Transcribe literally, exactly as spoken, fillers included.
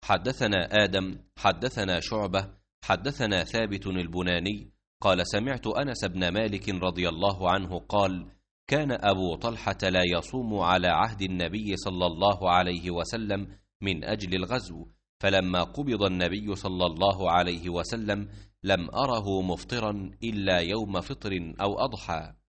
حدثنا آدم حدثنا شعبة حدثنا ثابت البناني قال سمعت أنس بن مالك رضي الله عنه قال كان أبو طلحة لا يصوم على عهد النبي صلى الله عليه وسلم من أجل الغزو، فلما قبض النبي صلى الله عليه وسلم لم أره مفطرا إلا يوم فطر أو أضحى.